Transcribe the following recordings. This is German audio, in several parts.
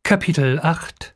Kapitel 8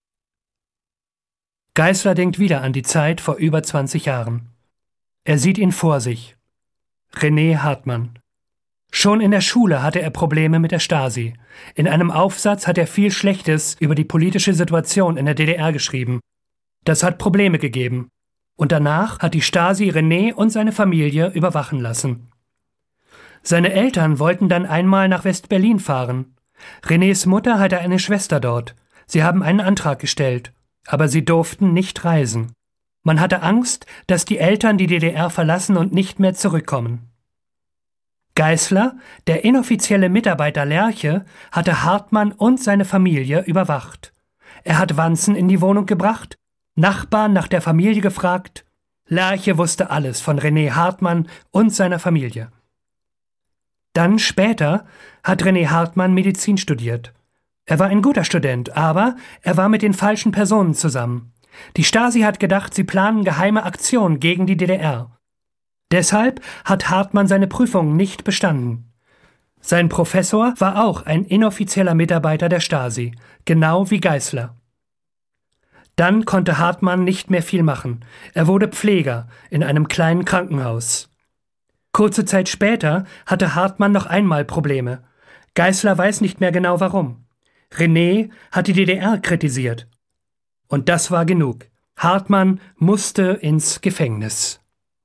Geißler denkt wieder an die Zeit vor über 20 Jahren. Er sieht ihn vor sich. René Hartmann. Schon in der Schule hatte er Probleme mit der Stasi. In einem Aufsatz hat er viel Schlechtes über die politische Situation in der DDR geschrieben. Das hat Probleme gegeben. Und danach hat die Stasi René und seine Familie überwachen lassen. Seine Eltern wollten dann einmal nach West-Berlin fahren. Renés Mutter hatte eine Schwester dort. Sie haben einen Antrag gestellt, aber sie durften nicht reisen. Man hatte Angst, dass die Eltern die DDR verlassen und nicht mehr zurückkommen. Geißler, der inoffizielle Mitarbeiter Lerche, hatte Hartmann und seine Familie überwacht. Er hat Wanzen in die Wohnung gebracht, Nachbarn nach der Familie gefragt. Lerche wusste alles von René Hartmann und seiner Familie. Dann später hat René Hartmann Medizin studiert. Er war ein guter Student, aber er war mit den falschen Personen zusammen. Die Stasi hat gedacht, sie planen geheime Aktionen gegen die DDR. Deshalb hat Hartmann seine Prüfung nicht bestanden. Sein Professor war auch ein inoffizieller Mitarbeiter der Stasi, genau wie Geißler. Dann konnte Hartmann nicht mehr viel machen. Er wurde Pfleger in einem kleinen Krankenhaus. Kurze Zeit später hatte Hartmann noch einmal Probleme. Geißler weiß nicht mehr genau warum. René hat die DDR kritisiert. Und das war genug. Hartmann musste ins Gefängnis.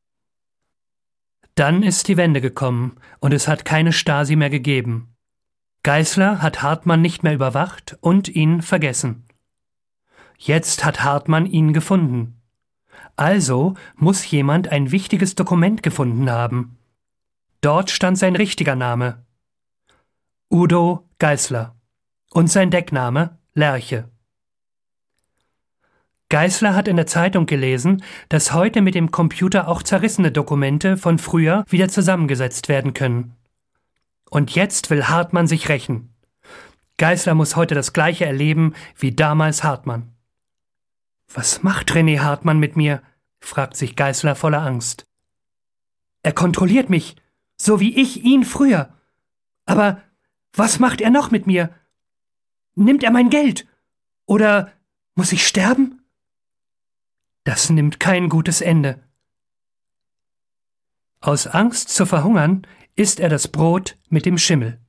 Dann ist die Wende gekommen und es hat keine Stasi mehr gegeben. Geißler hat Hartmann nicht mehr überwacht und ihn vergessen. Jetzt hat Hartmann ihn gefunden. Also muss jemand ein wichtiges Dokument gefunden haben. Dort stand sein richtiger Name: Udo Geißler und sein Deckname Lerche. Geißler hat in der Zeitung gelesen, dass heute mit dem Computer auch zerrissene Dokumente von früher wieder zusammengesetzt werden können. Und jetzt will Hartmann sich rächen. Geißler muss heute das Gleiche erleben wie damals Hartmann. »Was macht René Hartmann mit mir?« fragt sich Geißler voller Angst. »Er kontrolliert mich, so wie ich ihn früher. Aber was macht er noch mit mir? Nimmt er mein Geld? Oder muss ich sterben?« Das nimmt kein gutes Ende. Aus Angst zu verhungern isst er das Brot mit dem Schimmel.